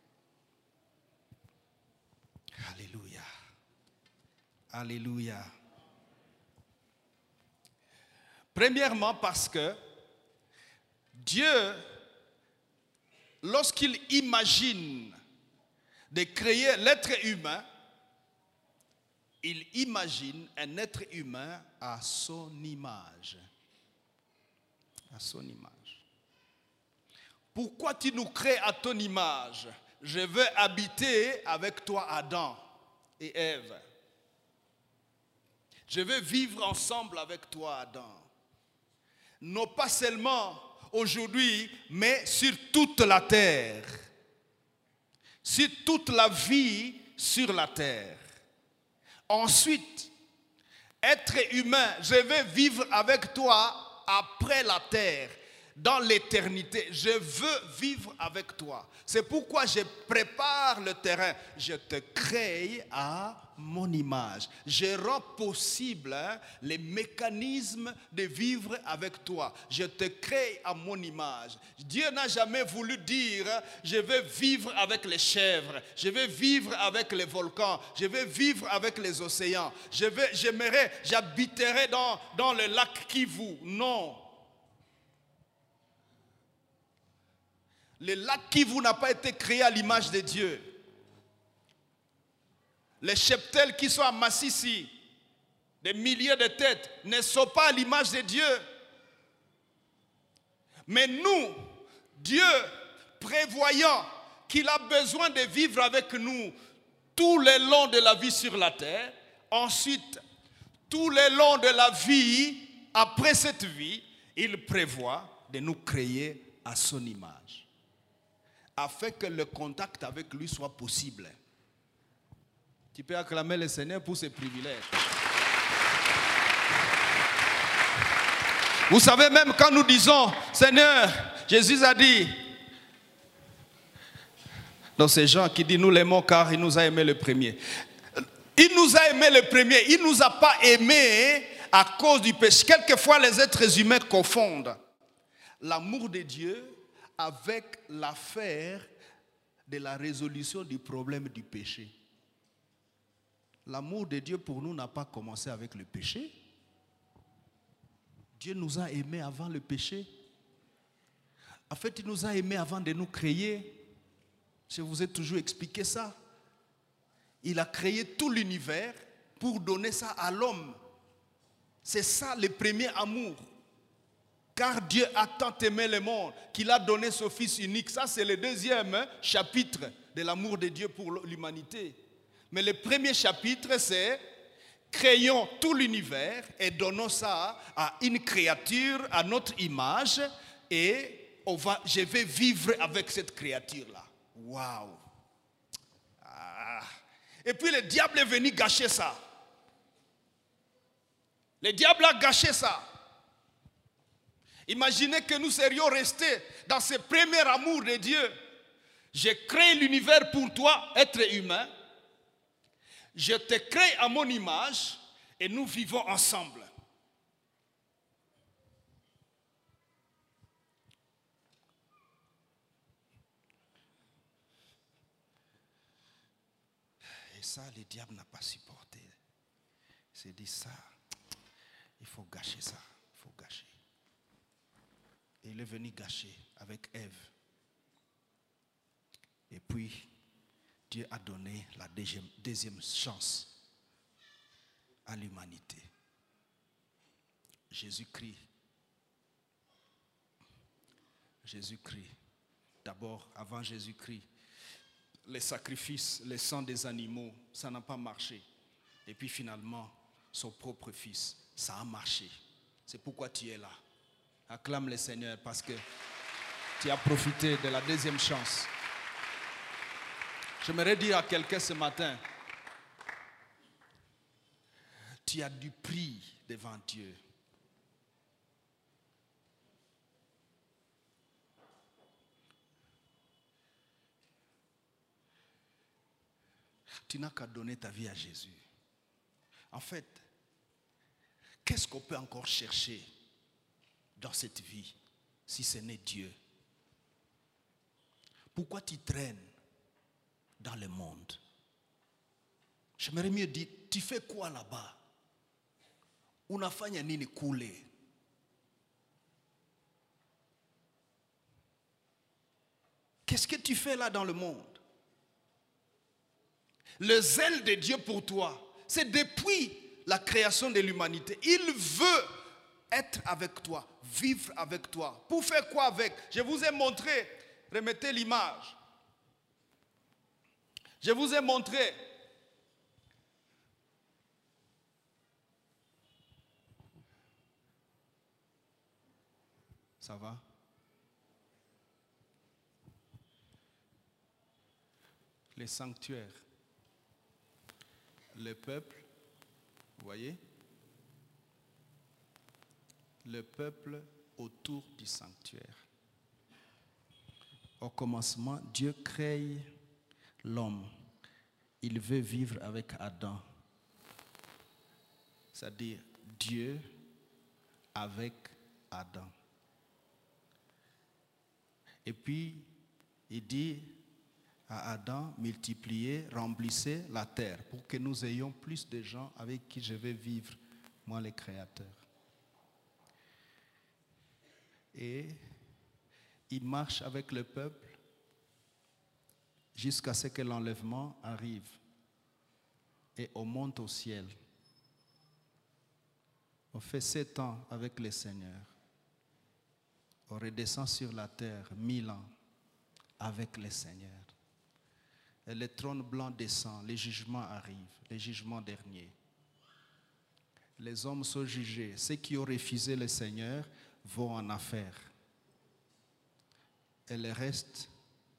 Alléluia. Alléluia. Premièrement parce que Dieu lorsqu'il imagine de créer l'être humain, il imagine un être humain à son image. À son image. Pourquoi tu nous crées à ton image? Je veux habiter avec toi, Adam et Ève. Je veux vivre ensemble avec toi, Adam. Non pas seulement aujourd'hui, mais sur toute la terre. Sur toute la vie sur la terre. Ensuite, être humain, je veux vivre avec toi après la terre, dans l'éternité. Je veux vivre avec toi. C'est pourquoi je prépare le terrain. Je te crée à mon image. Je rends possible les mécanismes de vivre avec toi. Je te crée à mon image. Dieu n'a jamais voulu dire je vais vivre avec les chèvres, je vais vivre avec les volcans, je vais vivre avec les océans, j'habiterai dans le lac Kivu. Non. Le lac Kivu n'a pas été créé à l'image de Dieu. Les cheptels qui sont à Massissi, des milliers de têtes, ne sont pas à l'image de Dieu. Mais nous, Dieu, prévoyant qu'il a besoin de vivre avec nous tout le long de la vie sur la terre, ensuite, tout le long de la vie, après cette vie, il prévoit de nous créer à son image, afin que le contact avec lui soit possible. Tu peux acclamer le Seigneur pour ses privilèges. Vous savez, même quand nous disons, Seigneur, Jésus a dit, dans ces gens qui disent, nous l'aimons car il nous a aimé le premier. Il nous a aimé le premier, il ne nous a pas aimé à cause du péché. Quelquefois, les êtres humains confondent l'amour de Dieu avec l'affaire de la résolution du problème du péché. L'amour de Dieu pour nous n'a pas commencé avec le péché. Dieu nous a aimés avant le péché. En fait, il nous a aimés avant de nous créer. Je vous ai toujours expliqué ça. Il a créé tout l'univers pour donner ça à l'homme. C'est ça le premier amour. Car Dieu a tant aimé le monde qu'il a donné son Fils unique. Ça, c'est le deuxième chapitre de l'amour de Dieu pour l'humanité. Mais le premier chapitre, c'est créons tout l'univers et donnons ça à une créature, à notre image, et je vais vivre avec cette créature-là. Waouh! Et puis le diable est venu gâcher ça. Le diable a gâché ça. Imaginez que nous serions restés dans ce premier amour de Dieu. J'ai créé l'univers pour toi, être humain. Je te crée à mon image et nous vivons ensemble. Et ça, le diable n'a pas supporté. Il s'est dit ça, il faut gâcher ça, il faut gâcher. Et il est venu gâcher avec Ève. Et puis, Dieu a donné la deuxième chance à l'humanité. Jésus-Christ. Jésus-Christ. D'abord, avant Jésus-Christ, les sacrifices, les sangs des animaux, ça n'a pas marché. Et puis finalement, son propre fils, ça a marché. C'est pourquoi tu es là. Acclame le Seigneur parce que tu as profité de la deuxième chance. J'aimerais dire à quelqu'un ce matin, tu as du prix devant Dieu. Tu n'as qu'à donner ta vie à Jésus. En fait, qu'est-ce qu'on peut encore chercher dans cette vie si ce n'est Dieu? Pourquoi tu traînes dans le monde? J'aimerais mieux dire, tu fais quoi là-bas? Unafanya nini kule? Qu'est-ce que tu fais là dans le monde? Le zèle de Dieu pour toi, c'est depuis la création de l'humanité. Il veut être avec toi, vivre avec toi. Pour faire quoi avec? Je vous ai montré, remettez l'image. Je vous ai montré. Ça va? Les sanctuaires. Le peuple, vous voyez? Le peuple autour du sanctuaire. Au commencement, Dieu crée l'homme. Il veut vivre avec Adam. C'est-à-dire Dieu avec Adam. Et puis, il dit à Adam, multipliez, remplissez la terre pour que nous ayons plus de gens avec qui je vais vivre, moi le Créateur. Et il marche avec le peuple jusqu'à ce que l'enlèvement arrive et on monte au ciel. On fait 7 ans avec le Seigneur. On redescend sur la terre 1000 ans avec le Seigneur. Et le trône blanc descend, les jugements arrivent, les jugements derniers. Les hommes sont jugés. Ceux qui ont refusé le Seigneur vont en enfer. Et le reste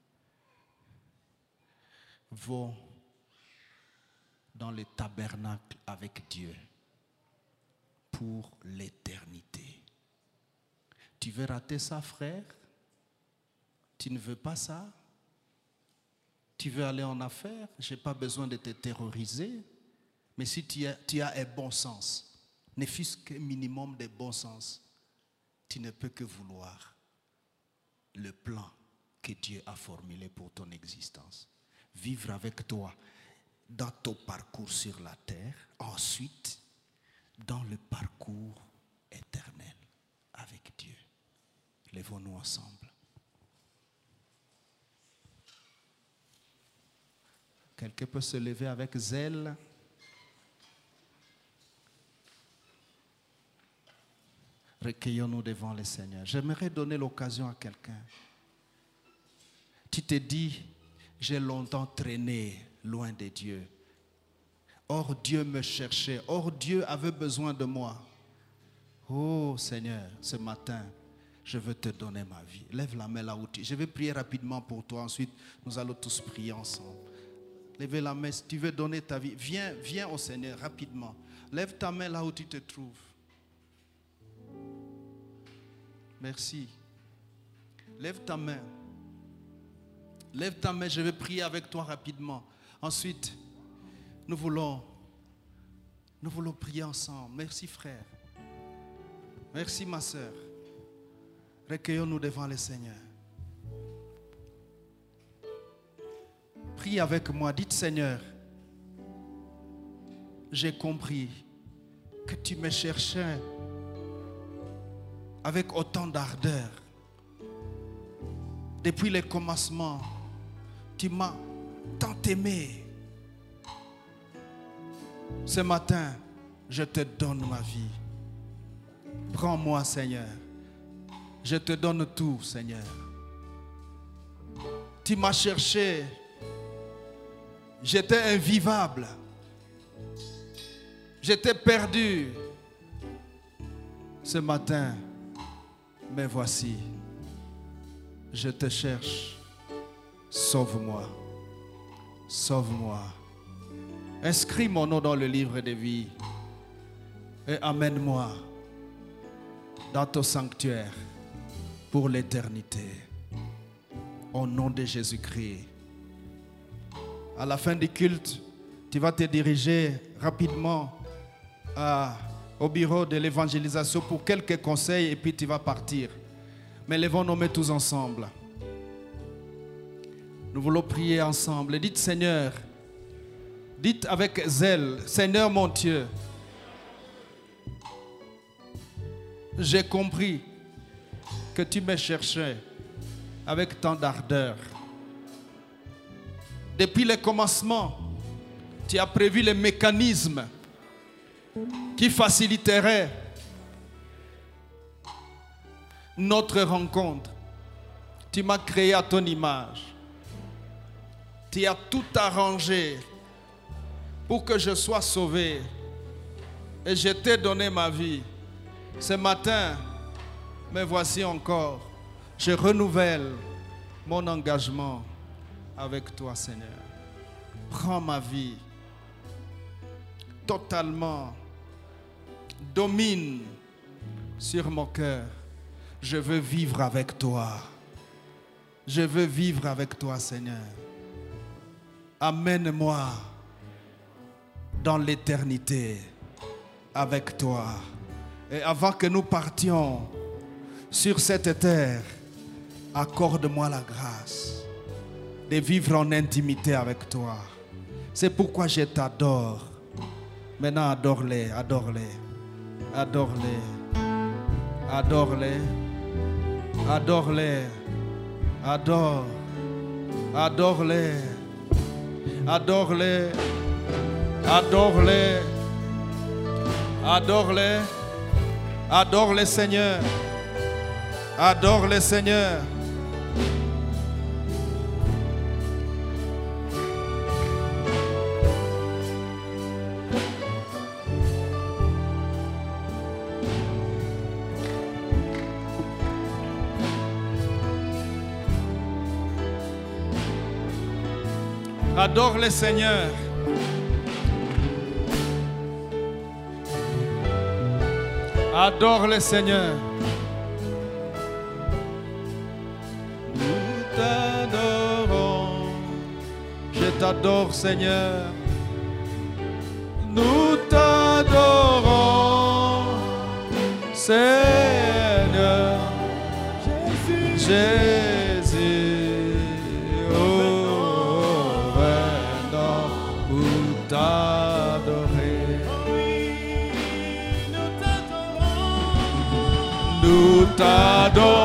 vont dans le tabernacle avec Dieu pour l'éternité. Tu veux rater ça, frère? Tu ne veux pas ça? Tu veux aller en affaires? Je n'ai pas besoin de te terroriser. Mais si tu as un bon sens, ne fût-ce qu'un minimum de bon sens, tu ne peux que vouloir le plan que Dieu a formulé pour ton existence. Vivre avec toi dans ton parcours sur la terre, ensuite dans le parcours éternel avec Dieu. Lèvons-nous ensemble. Quelqu'un peut se lever avec zèle. Recueillons-nous devant le Seigneur. J'aimerais donner l'occasion à quelqu'un. Tu te dis, j'ai longtemps traîné loin de Dieu. Or Dieu me cherchait. Or Dieu avait besoin de moi. Oh Seigneur, ce matin, je veux te donner ma vie. Lève la main là où tu es. Je vais prier rapidement pour toi. Ensuite, nous allons tous prier ensemble. Lève la main si tu veux donner ta vie. Viens au Seigneur rapidement. Lève ta main là où tu te trouves. Merci. Lève ta main. Lève ta main, je vais prier avec toi rapidement. Ensuite, nous voulons prier ensemble. Merci frère. Merci ma soeur. Recueillons-nous devant le Seigneur. Prie avec moi, dites Seigneur, j'ai compris que tu me cherchais avec autant d'ardeur. Depuis le commencement, tu m'as tant aimé. Ce matin, je te donne ma vie. Prends-moi, Seigneur. Je te donne tout, Seigneur. Tu m'as cherché. J'étais invivable. J'étais perdu. Ce matin, me voici. Je te cherche. Sauve-moi. Sauve-moi. Inscris mon nom dans le livre de vie. Et amène-moi dans ton sanctuaire pour l'éternité. Au nom de Jésus-Christ. À la fin du culte, tu vas te diriger rapidement au bureau de l'évangélisation pour quelques conseils et puis tu vas partir. Mais levons-nous tous ensemble. Nous voulons prier ensemble. Et dites Seigneur, dites avec zèle, Seigneur mon Dieu, j'ai compris que tu me cherchais avec tant d'ardeur. Depuis le commencement, tu as prévu les mécanismes qui faciliteraient notre rencontre. Tu m'as créé à ton image. Tu as tout arrangé pour que je sois sauvé. Et je t'ai donné ma vie. Ce matin, me voici encore. Je renouvelle mon engagement avec toi, Seigneur. Prends ma vie totalement. Domine sur mon cœur. Je veux vivre avec toi. Je veux vivre avec toi, Seigneur. Amène-moi dans l'éternité avec toi. Et avant que nous partions sur cette terre, accorde-moi la grâce de vivre en intimité avec toi. C'est pourquoi je t'adore. Maintenant, adore-les, adore-les, adore-les, adore-les, adore-les, adore, adore-les, adore-les, adore-les, adore-les, adore-les, Seigneur, adore-les, Seigneur. Adore le Seigneur. Adore le Seigneur. Nous t'adorons. Je t'adore, Seigneur. Nous t'adorons, Seigneur. Jésus. T'adorer. Nous t'adorons.